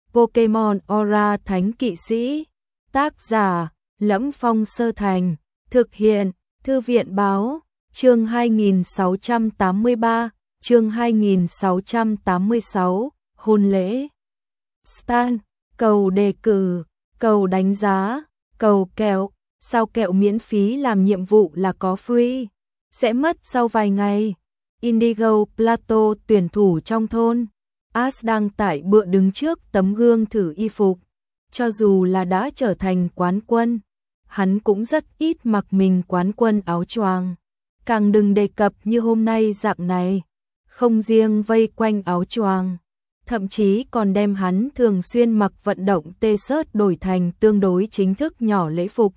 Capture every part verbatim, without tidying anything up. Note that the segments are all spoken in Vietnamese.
Pokemon Aura Thánh Kỵ Sĩ. Tác giả: Lẫm Phong Sơ Thành. Thực hiện: Thư viện báo. Chương hai nghìn sáu trăm tám mươi ba, chương hai nghìn sáu trăm tám mươi sáu, hôn lễ. Stan, cầu đề cử, cầu đánh giá, cầu kẹo, sao kẹo miễn phí làm nhiệm vụ là có free, sẽ mất sau vài ngày. Indigo Plateau tuyển thủ trong thôn. Ash đang tại bựa đứng trước tấm gương thử y phục. Cho dù là đã trở thành quán quân, hắn cũng rất ít mặc mình quán quân áo choàng. Càng đừng đề cập như hôm nay dạng này, không riêng vây quanh áo choàng, thậm chí còn đem hắn thường xuyên mặc vận động t-shirt đổi thành tương đối chính thức nhỏ lễ phục.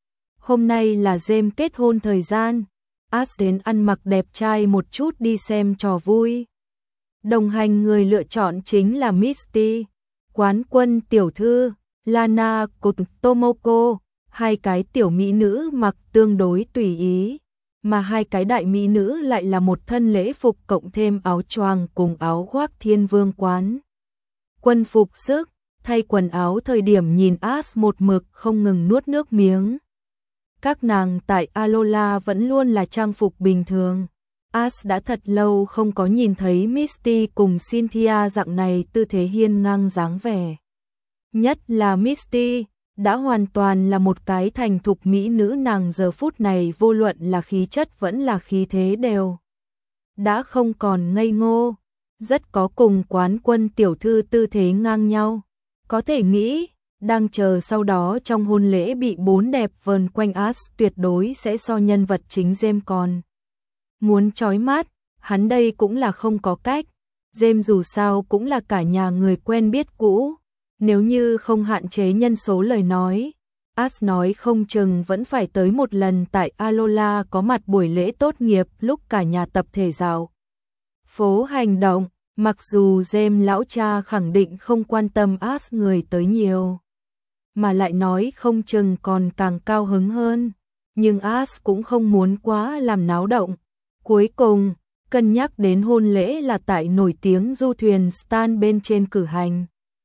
Hôm nay là James kết hôn thời gian, Ash đến ăn mặc đẹp trai một chút đi xem trò vui. Đồng hành người lựa chọn chính là Misty, quán quân tiểu thư, Lana cùng Tomoko, hai cái tiểu mỹ nữ mặc tương đối tùy ý, mà hai cái đại mỹ nữ lại là một thân lễ phục cộng thêm áo choàng cùng áo khoác thiên vương quán quân phục sức. Thay quần áo thời điểm nhìn Ash một mực không ngừng nuốt nước miếng. Các nàng tại Alola vẫn luôn là trang phục bình thường. Ash đã thật lâu không có nhìn thấy Misty cùng Cynthia dạng này tư thế hiên ngang dáng vẻ. Nhất là Misty, đã hoàn toàn là một cái thành thục mỹ nữ, nàng giờ phút này vô luận là khí chất vẫn là khí thế đều đã không còn ngây ngô, rất có cùng quán quân tiểu thư tư thế ngang nhau. Có thể nghĩ, đang chờ sau đó trong hôn lễ bị bốn đẹp vờn quanh Ash tuyệt đối sẽ so nhân vật chính James còn muốn chói mắt, hắn đây cũng là không có cách. James dù sao cũng là cả nhà người quen biết cũ, nếu như không hạn chế nhân số lời nói, Ash nói không chừng vẫn phải tới một lần tại Alola có mặt buổi lễ tốt nghiệp lúc cả nhà tập thể dạo phố hành động. Mặc dù James lão cha khẳng định không quan tâm Ash người tới nhiều, mà lại nói không chừng còn càng cao hứng hơn, nhưng Ash cũng không muốn quá làm náo động. Cuối cùng, cân nhắc đến hôn lễ là tại nổi tiếng du thuyền Stan bên trên cử hành,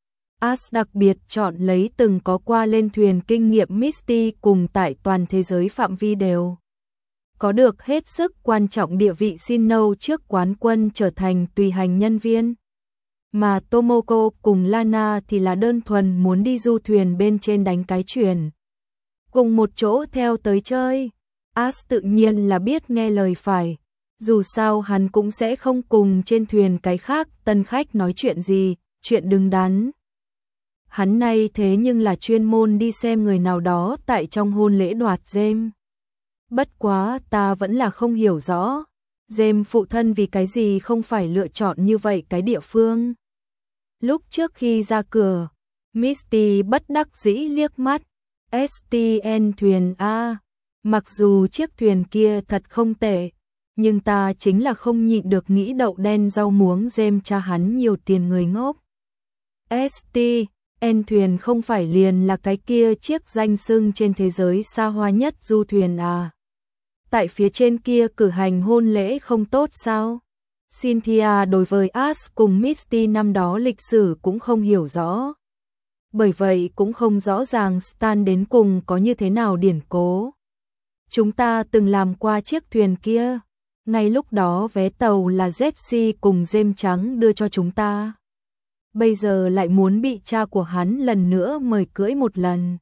Ash đặc biệt chọn lấy từng có qua lên thuyền kinh nghiệm Misty cùng tại toàn thế giới phạm vi đều có được hết sức quan trọng địa vị Sinnoh trước quán quân trở thành tùy hành nhân viên. Mà Tomoko cùng Lana thì là đơn thuần muốn đi du thuyền bên trên đánh cái chuyền, cùng một chỗ theo tới chơi. Ash tự nhiên là biết nghe lời phải, dù sao hắn cũng sẽ không cùng trên thuyền cái khác tân khách nói chuyện gì, chuyện đứng đắn. Hắn nay thế nhưng là chuyên môn đi xem người nào đó tại trong hôn lễ đoạt James. Bất quá ta vẫn là không hiểu rõ, James phụ thân vì cái gì không phải lựa chọn như vậy cái địa phương. Lúc trước khi ra cửa, Misty bất đắc dĩ liếc mắt ét tê en thuyền A, mặc dù chiếc thuyền kia thật không tệ, nhưng ta chính là không nhịn được nghĩ đậu đen rau muống James cha hắn nhiều tiền người ngốc. ét tê en thuyền không phải liền là cái kia chiếc danh xưng trên thế giới xa hoa nhất du thuyền à? Tại phía trên kia cử hành hôn lễ không tốt sao? Cynthia đối với Ash cùng Misty năm đó lịch sử cũng không hiểu rõ, bởi vậy cũng không rõ ràng Stan đến cùng có như thế nào điển cố. Chúng ta từng làm qua chiếc thuyền kia, ngay lúc đó vé tàu là Jessie cùng James trắng đưa cho chúng ta, bây giờ lại muốn bị cha của hắn lần nữa mời cưỡi một lần.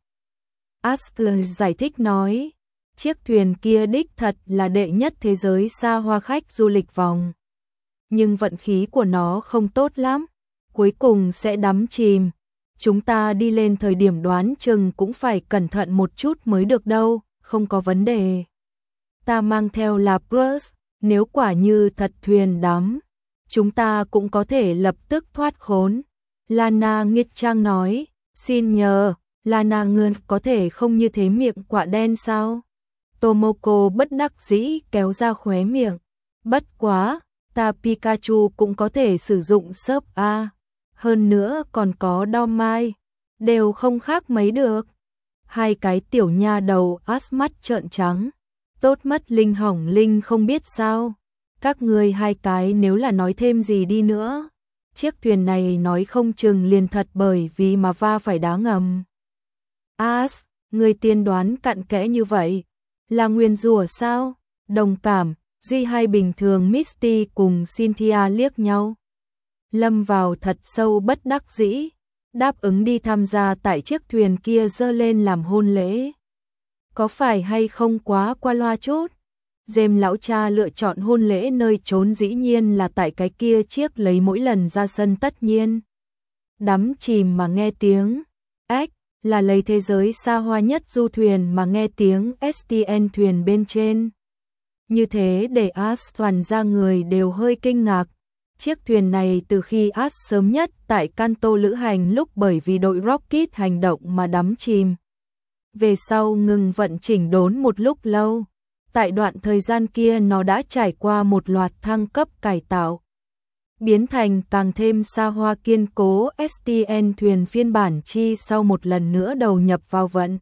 Ash giải thích nói, chiếc thuyền kia đích thật là đệ nhất thế giới xa hoa khách du lịch vòng, nhưng vận khí của nó không tốt lắm, cuối cùng sẽ đắm chìm. Chúng ta đi lên thời điểm đoán chừng cũng phải cẩn thận một chút mới được đâu, không có vấn đề. Ta mang theo là Bruce, nếu quả như thật thuyền đắm, chúng ta cũng có thể lập tức thoát khốn. Lana nghiệt trang nói, xin nhờ, Lana ngươn có thể không như thế miệng quả đen sao? Tomoko bất đắc dĩ kéo ra khóe miệng, bất quá, ta Pikachu cũng có thể sử dụng sớp A, hơn nữa còn có đo mai, đều không khác mấy được. Hai cái tiểu nha đầu Ash mắt trợn trắng, tốt mất linh hỏng linh không biết sao. Các ngươi hai cái nếu là nói thêm gì đi nữa, chiếc thuyền này nói không chừng liền thật bởi vì mà va phải đá ngầm. As, người tiên đoán cặn kẽ như vậy, là nguyền rủa sao? Đồng cảm, Duy hay bình thường Misty cùng Cynthia liếc nhau. Lâm vào thật sâu bất đắc dĩ, đáp ứng đi tham gia tại chiếc thuyền kia dơ lên làm hôn lễ. Có phải hay không quá qua loa chút? James lão cha lựa chọn hôn lễ nơi trốn dĩ nhiên là tại cái kia chiếc lấy mỗi lần ra sân tất nhiên. Đắm chìm mà nghe tiếng ếch là lấy thế giới xa hoa nhất du thuyền mà nghe tiếng ét tê en thuyền bên trên. Như thế để As toàn ra người đều hơi kinh ngạc. Chiếc thuyền này từ khi As sớm nhất tại Kanto lữ hành lúc bởi vì đội Rocket hành động mà đắm chìm. Về sau ngừng vận chỉnh đốn một lúc lâu. Tại đoạn thời gian kia nó đã trải qua một loạt thăng cấp cải tạo, biến thành càng thêm xa hoa kiên cố ét tê en thuyền phiên bản chi sau một lần nữa đầu nhập vào vận.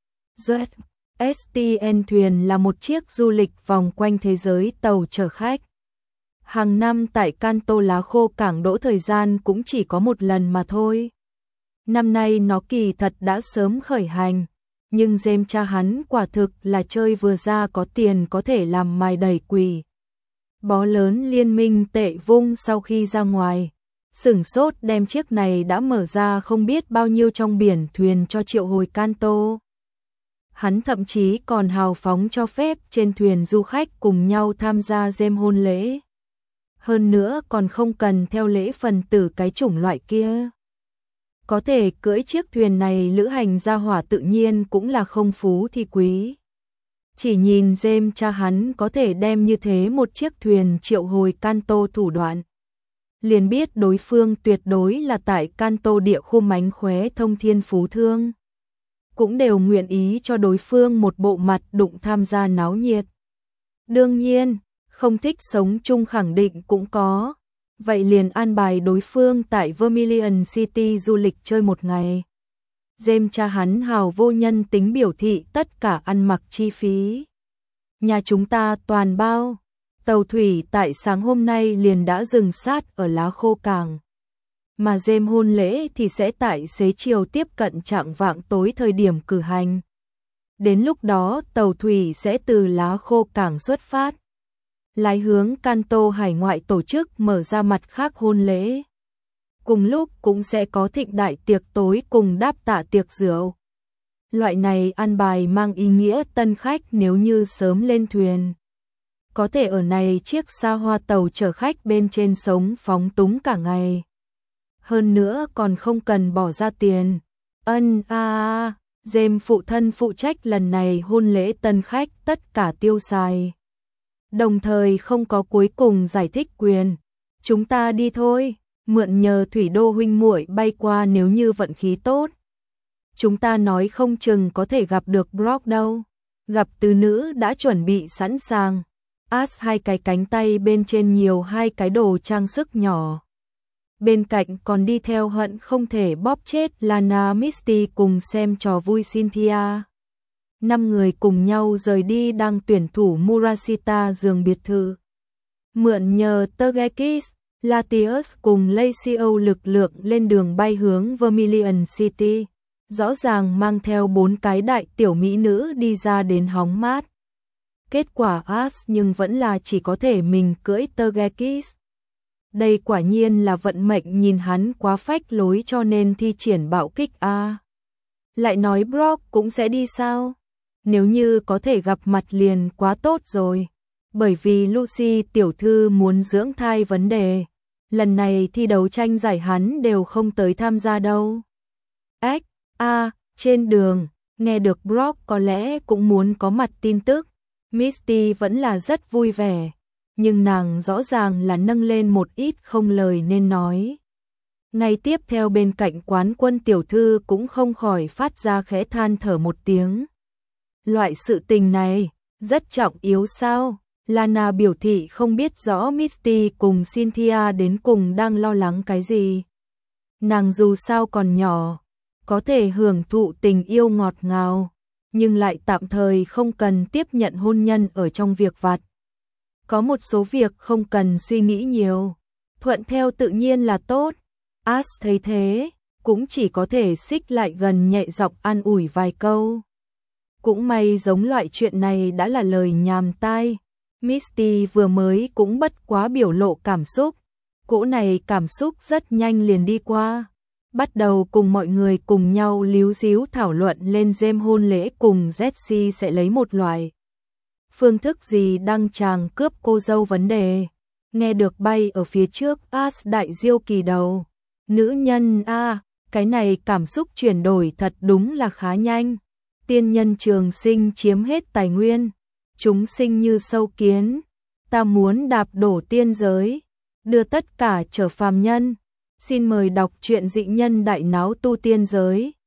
ét tê en thuyền là một chiếc du lịch vòng quanh thế giới tàu chở khách. Hàng năm tại Kanto lá khô cảng đỗ thời gian cũng chỉ có một lần mà thôi. Năm nay nó kỳ thật đã sớm khởi hành, nhưng James cha hắn quả thực là chơi vừa ra có tiền có thể làm mài đầy quỷ. Bó lớn liên minh tệ vung sau khi ra ngoài, sửng sốt đem chiếc này đã mở ra không biết bao nhiêu trong biển thuyền cho triệu hồi Kanto. Hắn thậm chí còn hào phóng cho phép trên thuyền du khách cùng nhau tham gia James hôn lễ. Hơn nữa còn không cần theo lễ phần tử cái chủng loại kia. Có thể cưỡi chiếc thuyền này lữ hành ra hỏa tự nhiên cũng là không phú thì quý. Chỉ nhìn James cha hắn có thể đem như thế một chiếc thuyền triệu hồi Kanto thủ đoạn, liền biết đối phương tuyệt đối là tại Kanto địa khu mánh khóe thông thiên phú thương. Cũng đều nguyện ý cho đối phương một bộ mặt đụng tham gia náo nhiệt. Đương nhiên, không thích sống chung khẳng định cũng có. Vậy liền an bài đối phương tại Vermilion City du lịch chơi một ngày. James cha hắn hào vô nhân tính biểu thị tất cả ăn mặc chi phí. Nhà chúng ta toàn bao. Tàu thủy tại sáng hôm nay liền đã dừng sát ở lá khô cảng. Mà James hôn lễ thì sẽ tại xế chiều tiếp cận trạng vạng tối thời điểm cử hành. Đến lúc đó tàu thủy sẽ từ lá khô cảng xuất phát, lái hướng Kanto hải ngoại tổ chức mở ra mặt khác hôn lễ. Cùng lúc cũng sẽ có thịnh đại tiệc tối cùng đáp tạ tiệc rượu. Loại này ăn bài mang ý nghĩa tân khách nếu như sớm lên thuyền, có thể ở này chiếc xa hoa tàu chở khách bên trên sống phóng túng cả ngày. Hơn nữa còn không cần bỏ ra tiền. Ân a à, James phụ thân phụ trách lần này hôn lễ tân khách tất cả tiêu xài. Đồng thời không có cuối cùng giải thích quyền. Chúng ta đi thôi, mượn nhờ thủy đô huynh muội bay qua nếu như vận khí tốt. Chúng ta nói không chừng có thể gặp được Brock đâu. Gặp từ nữ đã chuẩn bị sẵn sàng. As hai cái cánh tay bên trên nhiều hai cái đồ trang sức nhỏ. Bên cạnh còn đi theo hận không thể bóp chết Lana Misty cùng xem trò vui Cynthia. Năm người cùng nhau rời đi đang tuyển thủ Murashita giường biệt thự. Mượn nhờ Tergekis, Latius cùng Lacio lực lượng lên đường bay hướng Vermilion City. Rõ ràng mang theo bốn cái đại tiểu mỹ nữ đi ra đến hóng mát. Kết quả As nhưng vẫn là chỉ có thể mình cưỡi Tergekis. Đây quả nhiên là vận mệnh nhìn hắn quá phách lối cho nên thi triển bạo kích a. À. Lại nói Brock cũng sẽ đi sao? Nếu như có thể gặp mặt liền quá tốt rồi. Bởi vì Lucy tiểu thư muốn dưỡng thai vấn đề. Lần này thi đấu tranh giải hắn đều không tới tham gia đâu. Ếch, a, à, trên đường, nghe được Brock có lẽ cũng muốn có mặt tin tức. Misty vẫn là rất vui vẻ. Nhưng nàng rõ ràng là nâng lên một ít không lời nên nói. Ngay tiếp theo bên cạnh quán quân tiểu thư cũng không khỏi phát ra khẽ than thở một tiếng. Loại sự tình này, rất trọng yếu sao? Lana biểu thị không biết rõ Misty cùng Cynthia đến cùng đang lo lắng cái gì. Nàng dù sao còn nhỏ, có thể hưởng thụ tình yêu ngọt ngào, nhưng lại tạm thời không cần tiếp nhận hôn nhân ở trong việc vặt. Có một số việc không cần suy nghĩ nhiều, thuận theo tự nhiên là tốt. As thấy thế, cũng chỉ có thể xích lại gần nhẹ giọng an ủi vài câu. Cũng may giống loại chuyện này đã là lời nhàm tai. Misty vừa mới cũng bất quá biểu lộ cảm xúc. Cỗ này cảm xúc rất nhanh liền đi qua. Bắt đầu cùng mọi người cùng nhau líu díu thảo luận lên James hôn lễ cùng Jessie sẽ lấy một loại phương thức gì đăng tràng cướp cô dâu vấn đề. Nghe được bay ở phía trước As đại diêu kỳ đầu. Nữ nhân a à, cái này cảm xúc chuyển đổi thật đúng là khá nhanh. Tiên nhân trường sinh chiếm hết tài nguyên. Chúng sinh như sâu kiến. Ta muốn đạp đổ tiên giới. Đưa tất cả trở phàm nhân. Xin mời đọc truyện dị nhân đại náo tu tiên giới.